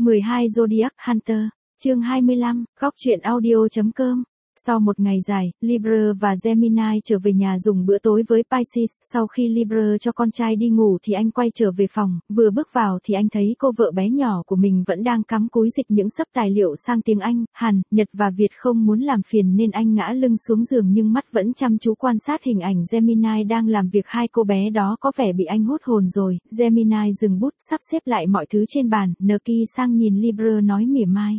12 Zodiac Hunter, chương 25, góc truyện audio.com. Sau một ngày dài, Libra và Gemini trở về nhà dùng bữa tối với Pisces. Sau khi Libra cho con trai đi ngủ thì anh quay trở về phòng, vừa bước vào thì anh thấy cô vợ bé nhỏ của mình vẫn đang cắm cúi dịch những xấp tài liệu sang tiếng Anh, Hàn, Nhật và Việt. Không muốn làm phiền nên anh ngã lưng xuống giường nhưng mắt vẫn chăm chú quan sát hình ảnh Gemini đang làm việc. Hai cô bé đó có vẻ bị anh hút hồn rồi. Gemini dừng bút, sắp xếp lại mọi thứ trên bàn, Nki sang nhìn Libra nói mỉa mai.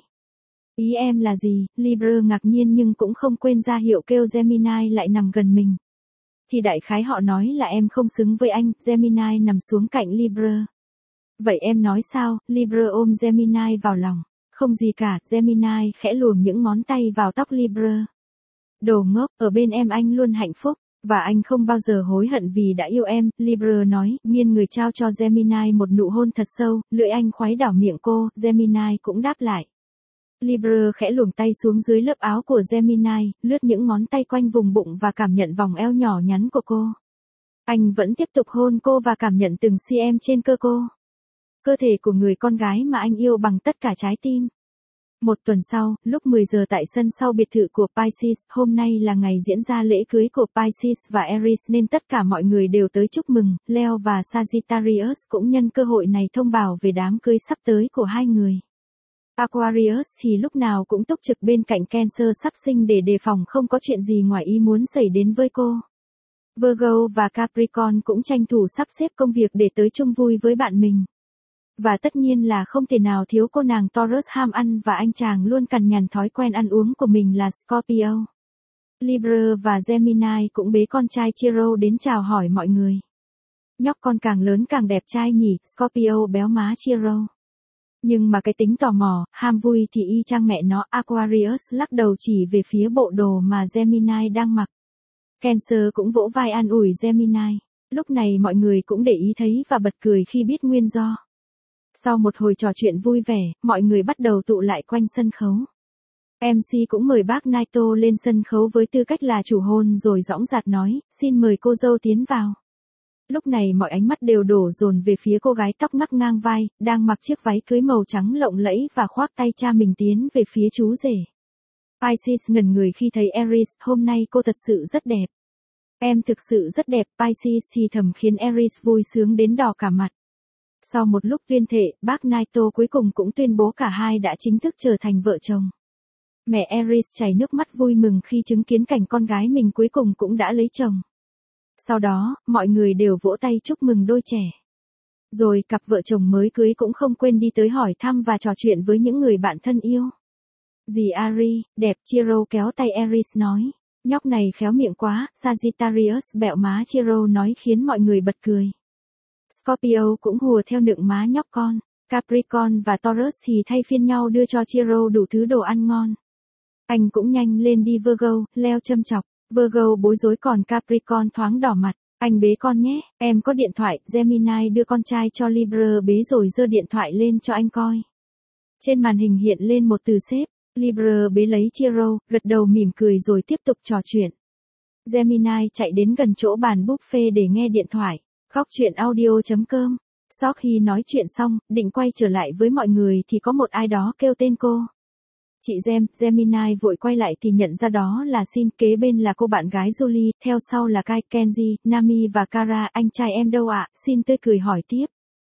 Ý em là gì? Libra ngạc nhiên nhưng cũng không quên ra hiệu kêu Gemini lại nằm gần mình. Thì đại khái họ nói là em không xứng với anh. Gemini nằm xuống cạnh Libra. Vậy em nói sao? Libra ôm Gemini vào lòng. Không gì cả. Gemini khẽ luồn những ngón tay vào tóc Libra. Đồ ngốc, ở bên em anh luôn hạnh phúc. Và anh không bao giờ hối hận vì đã yêu em, Libra nói, nghiêng người trao cho Gemini một nụ hôn thật sâu, lưỡi anh khuấy đảo miệng cô, Gemini cũng đáp lại. Libra khẽ luồn tay xuống dưới lớp áo của Gemini, lướt những ngón tay quanh vùng bụng và cảm nhận vòng eo nhỏ nhắn của cô. Anh vẫn tiếp tục hôn cô và cảm nhận từng cm trên cơ cô. Cơ thể của người con gái mà anh yêu bằng tất cả trái tim. Một tuần sau, lúc 10 giờ tại sân sau biệt thự của Pisces, hôm nay là ngày diễn ra lễ cưới của Pisces và Aries nên tất cả mọi người đều tới chúc mừng. Leo và Sagittarius cũng nhân cơ hội này thông báo về đám cưới sắp tới của hai người. Aquarius thì lúc nào cũng túc trực bên cạnh Cancer sắp sinh để đề phòng không có chuyện gì ngoài ý muốn xảy đến với cô. Virgo và Capricorn cũng tranh thủ sắp xếp công việc để tới chung vui với bạn mình. Và tất nhiên là không thể nào thiếu cô nàng Taurus ham ăn và anh chàng luôn cằn nhằn thói quen ăn uống của mình là Scorpio. Libra và Gemini cũng bế con trai Chiron đến chào hỏi mọi người. Nhóc con càng lớn càng đẹp trai nhỉ, Scorpio béo má Chiron. Nhưng mà cái tính tò mò, ham vui thì y chang mẹ nó. Aquarius lắc đầu chỉ về phía bộ đồ mà Gemini đang mặc. Cancer cũng vỗ vai an ủi Gemini. Lúc này mọi người cũng để ý thấy và bật cười khi biết nguyên do. Sau một hồi trò chuyện vui vẻ, mọi người bắt đầu tụ lại quanh sân khấu. MC cũng mời bác Naito lên sân khấu với tư cách là chủ hôn rồi dõng dạc nói, xin mời cô dâu tiến vào. Lúc này mọi ánh mắt đều đổ dồn về phía cô gái tóc ngắc ngang vai, đang mặc chiếc váy cưới màu trắng lộng lẫy và khoác tay cha mình tiến về phía chú rể. Pisces ngẩn người khi thấy Aries, hôm nay cô thật sự rất đẹp. Em thực sự rất đẹp, Pisces thì thầm khiến Aries vui sướng đến đỏ cả mặt. Sau một lúc tuyên thệ, bác Naito cuối cùng cũng tuyên bố cả hai đã chính thức trở thành vợ chồng. Mẹ Aries chảy nước mắt vui mừng khi chứng kiến cảnh con gái mình cuối cùng cũng đã lấy chồng. Sau đó, mọi người đều vỗ tay chúc mừng đôi trẻ. Rồi cặp vợ chồng mới cưới cũng không quên đi tới hỏi thăm và trò chuyện với những người bạn thân yêu. Dì Ari, đẹp, Chiro kéo tay Aries nói. Nhóc này khéo miệng quá, Sagittarius bẹo má Chiro nói khiến mọi người bật cười. Scorpio cũng hùa theo nựng má nhóc con. Capricorn và Taurus thì thay phiên nhau đưa cho Chiro đủ thứ đồ ăn ngon. Anh cũng nhanh lên đi Virgo, Leo châm chọc. Virgo bối rối còn Capricorn thoáng đỏ mặt. Anh bế con nhé, em có điện thoại. Gemini đưa con trai cho Libra bế rồi giơ điện thoại lên cho anh coi. Trên màn hình hiện lên một từ xếp. Libra bế lấy Chiro, gật đầu mỉm cười rồi tiếp tục trò chuyện. Gemini chạy đến gần chỗ bàn buffet để nghe điện thoại. Góc truyện audio.com. Sau khi nói chuyện xong, định quay trở lại với mọi người thì có một ai đó kêu tên cô. Chị Gemini vội quay lại thì nhận ra đó là Shin, kế bên là cô bạn gái Julie, theo sau là Kai, Kenji, Nami và Kara. Anh trai em đâu ạ? Shin tươi cười hỏi tiếp.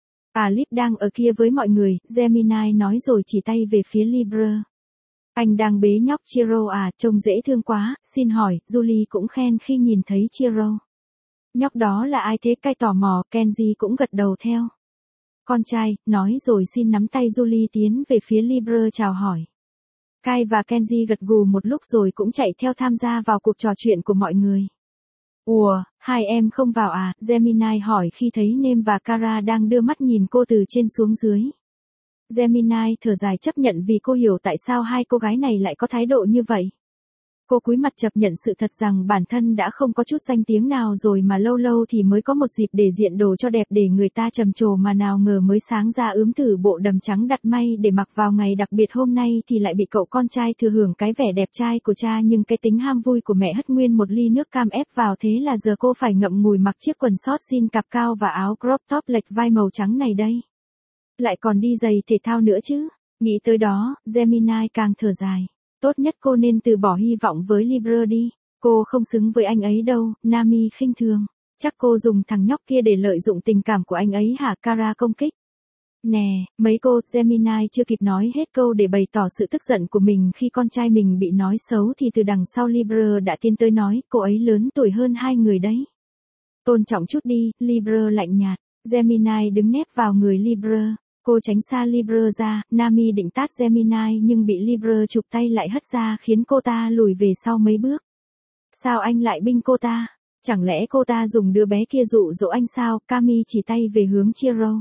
Lip đang ở kia với mọi người, Gemini nói rồi chỉ tay về phía Libra. Anh đang bế nhóc Chiro à, trông dễ thương quá, Shin hỏi. Julie cũng khen khi nhìn thấy Chiro. Nhóc đó là ai thế? Kai tò mò, Kenji cũng gật đầu theo. Con trai, nói rồi Shin nắm tay Julie tiến về phía Libra chào hỏi. Kai và Kenji gật gù một lúc rồi cũng chạy theo tham gia vào cuộc trò chuyện của mọi người. Ủa, hai em không vào à? Gemini hỏi khi thấy Nem và Kara đang đưa mắt nhìn cô từ trên xuống dưới. Gemini thở dài chấp nhận vì cô hiểu tại sao hai cô gái này lại có thái độ như vậy. Cô cúi mặt chấp nhận sự thật rằng bản thân đã không có chút danh tiếng nào rồi mà lâu lâu thì mới có một dịp để diện đồ cho đẹp để người ta trầm trồ mà nào ngờ mới sáng ra ướm thử bộ đầm trắng đặt may để mặc vào ngày đặc biệt hôm nay thì lại bị cậu con trai thừa hưởng cái vẻ đẹp trai của cha nhưng cái tính ham vui của mẹ hất nguyên một ly nước cam ép vào thế là giờ cô phải ngậm ngùi mặc chiếc quần short jean cạp cao và áo crop top lệch vai màu trắng này đây. Lại còn đi giày thể thao nữa chứ. Nghĩ tới đó, Gemini càng thở dài. Tốt nhất cô nên từ bỏ hy vọng với Libra đi. Cô không xứng với anh ấy đâu, Nami khinh thường. Chắc cô dùng thằng nhóc kia để lợi dụng tình cảm của anh ấy hả? Kara công kích. Nè, mấy cô, Gemini chưa kịp nói hết câu để bày tỏ sự tức giận của mình khi con trai mình bị nói xấu thì từ đằng sau Libra đã tiến tới nói, cô ấy lớn tuổi hơn hai người đấy. Tôn trọng chút đi, Libra lạnh nhạt. Gemini đứng nép vào người Libra. Cô tránh xa Libra ra, Nami định tát Gemini nhưng bị Libra chụp tay lại hất ra khiến cô ta lùi về sau mấy bước. Sao anh lại binh cô ta? Chẳng lẽ cô ta dùng đứa bé kia dụ dỗ anh sao? Kami chỉ tay về hướng Chiro.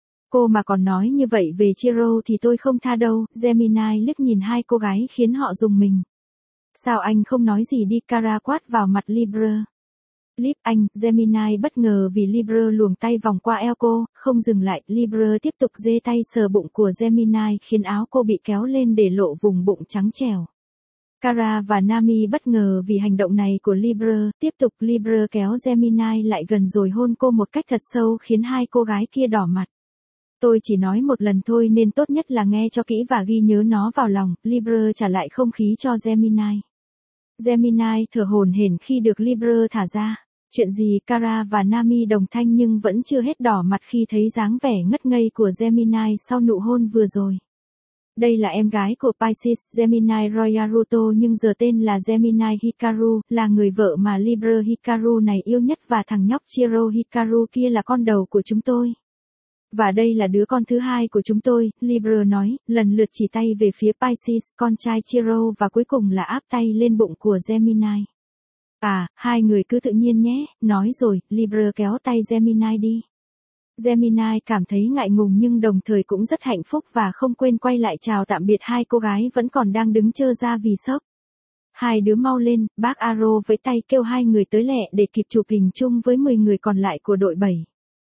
Cô mà còn nói như vậy về Chiro thì tôi không tha đâu. Gemini liếc nhìn hai cô gái khiến họ rùng mình. Sao anh không nói gì đi? Kara quát vào mặt Libra. Lip anh, Gemini bất ngờ vì Libra luồng tay vòng qua eo cô, không dừng lại, Libra tiếp tục giơ tay sờ bụng của Gemini khiến áo cô bị kéo lên để lộ vùng bụng trắng trẻo. Kara và Nami bất ngờ vì hành động này của Libra, tiếp tục Libra kéo Gemini lại gần rồi hôn cô một cách thật sâu khiến hai cô gái kia đỏ mặt. Tôi chỉ nói một lần thôi nên tốt nhất là nghe cho kỹ và ghi nhớ nó vào lòng, Libra trả lại không khí cho Gemini. Gemini thở hổn hển khi được Libra thả ra. Chuyện gì? Kara và Nami đồng thanh nhưng vẫn chưa hết đỏ mặt khi thấy dáng vẻ ngất ngây của Gemini sau nụ hôn vừa rồi. Đây là em gái của Pisces, Gemini Royaruto nhưng giờ tên là Gemini Hikaru, là người vợ mà Libra Hikaru này yêu nhất và thằng nhóc Chiro Hikaru kia là con đầu của chúng tôi. Và đây là đứa con thứ hai của chúng tôi, Libra nói, lần lượt chỉ tay về phía Pisces, con trai Chiro và cuối cùng là áp tay lên bụng của Gemini. À, hai người cứ tự nhiên nhé, nói rồi, Libra kéo tay Gemini đi. Gemini cảm thấy ngại ngùng nhưng đồng thời cũng rất hạnh phúc và không quên quay lại chào tạm biệt hai cô gái vẫn còn đang đứng trơ ra vì sốc. Hai đứa mau lên, bác Aro với tay kêu hai người tới lẹ để kịp chụp hình chung với 10 người còn lại của đội 7.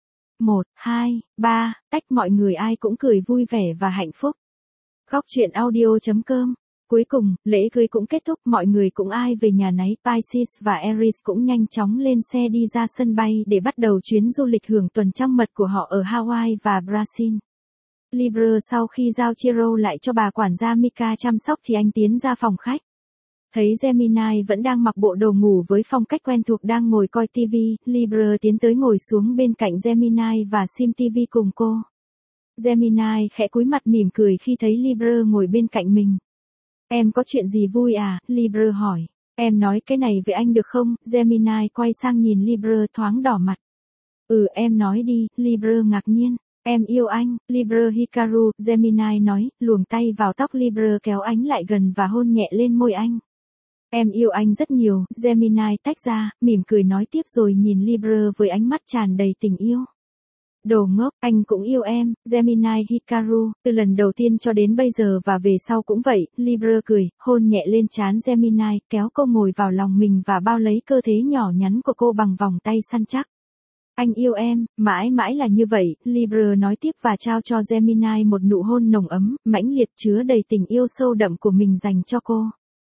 1, 2, 3, tách mọi người ai cũng cười vui vẻ và hạnh phúc. Góc truyện audio.com. Cuối cùng, lễ cưới cũng kết thúc, mọi người cũng ai về nhà nấy, Pisces và Aries cũng nhanh chóng lên xe đi ra sân bay để bắt đầu chuyến du lịch hưởng tuần trăng mật của họ ở Hawaii và Brazil. Libra sau khi giao Chiro lại cho bà quản gia Mika chăm sóc thì anh tiến ra phòng khách. Thấy Gemini vẫn đang mặc bộ đồ ngủ với phong cách quen thuộc đang ngồi coi TV, Libra tiến tới ngồi xuống bên cạnh Gemini và xem TV cùng cô. Gemini khẽ cúi mặt mỉm cười khi thấy Libra ngồi bên cạnh mình. Em có chuyện gì vui à? Libra hỏi. Em nói cái này với anh được không? Gemini quay sang nhìn Libra thoáng đỏ mặt. Em nói đi, Libra ngạc nhiên. Em yêu anh, Libra Hikaru, Gemini nói, luồng tay vào tóc Libra kéo anh lại gần và hôn nhẹ lên môi anh. Em yêu anh rất nhiều, Gemini tách ra, mỉm cười nói tiếp rồi nhìn Libra với ánh mắt tràn đầy tình yêu. Đồ ngốc, anh cũng yêu em, Gemini Hikaru, từ lần đầu tiên cho đến bây giờ và về sau cũng vậy, Libra cười, hôn nhẹ lên trán Gemini, kéo cô ngồi vào lòng mình và bao lấy cơ thể nhỏ nhắn của cô bằng vòng tay săn chắc. Anh yêu em, mãi mãi là như vậy, Libra nói tiếp và trao cho Gemini một nụ hôn nồng ấm, mãnh liệt chứa đầy tình yêu sâu đậm của mình dành cho cô.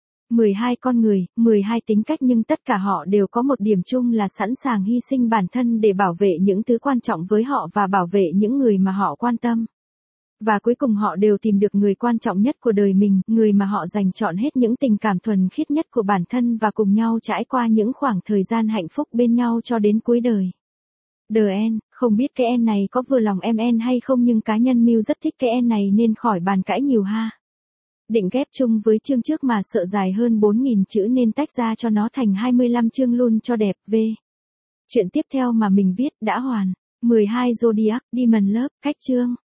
12 con người, 12 tính cách nhưng tất cả họ đều có một điểm chung là sẵn sàng hy sinh bản thân để bảo vệ những thứ quan trọng với họ và bảo vệ những người mà họ quan tâm. Và cuối cùng họ đều tìm được người quan trọng nhất của đời mình, người mà họ dành trọn hết những tình cảm thuần khiết nhất của bản thân và cùng nhau trải qua những khoảng thời gian hạnh phúc bên nhau cho đến cuối đời. The End, không biết cái End này có vừa lòng em hay không nhưng cá nhân Miu rất thích cái End này nên khỏi bàn cãi nhiều ha. Định ghép chung với chương trước mà sợ dài hơn 4.000 chữ nên tách ra cho nó thành 25 chương luôn cho đẹp. V. Chuyện tiếp theo mà mình viết đã hoàn. 12 Zodiac, Demon Love, cách chương.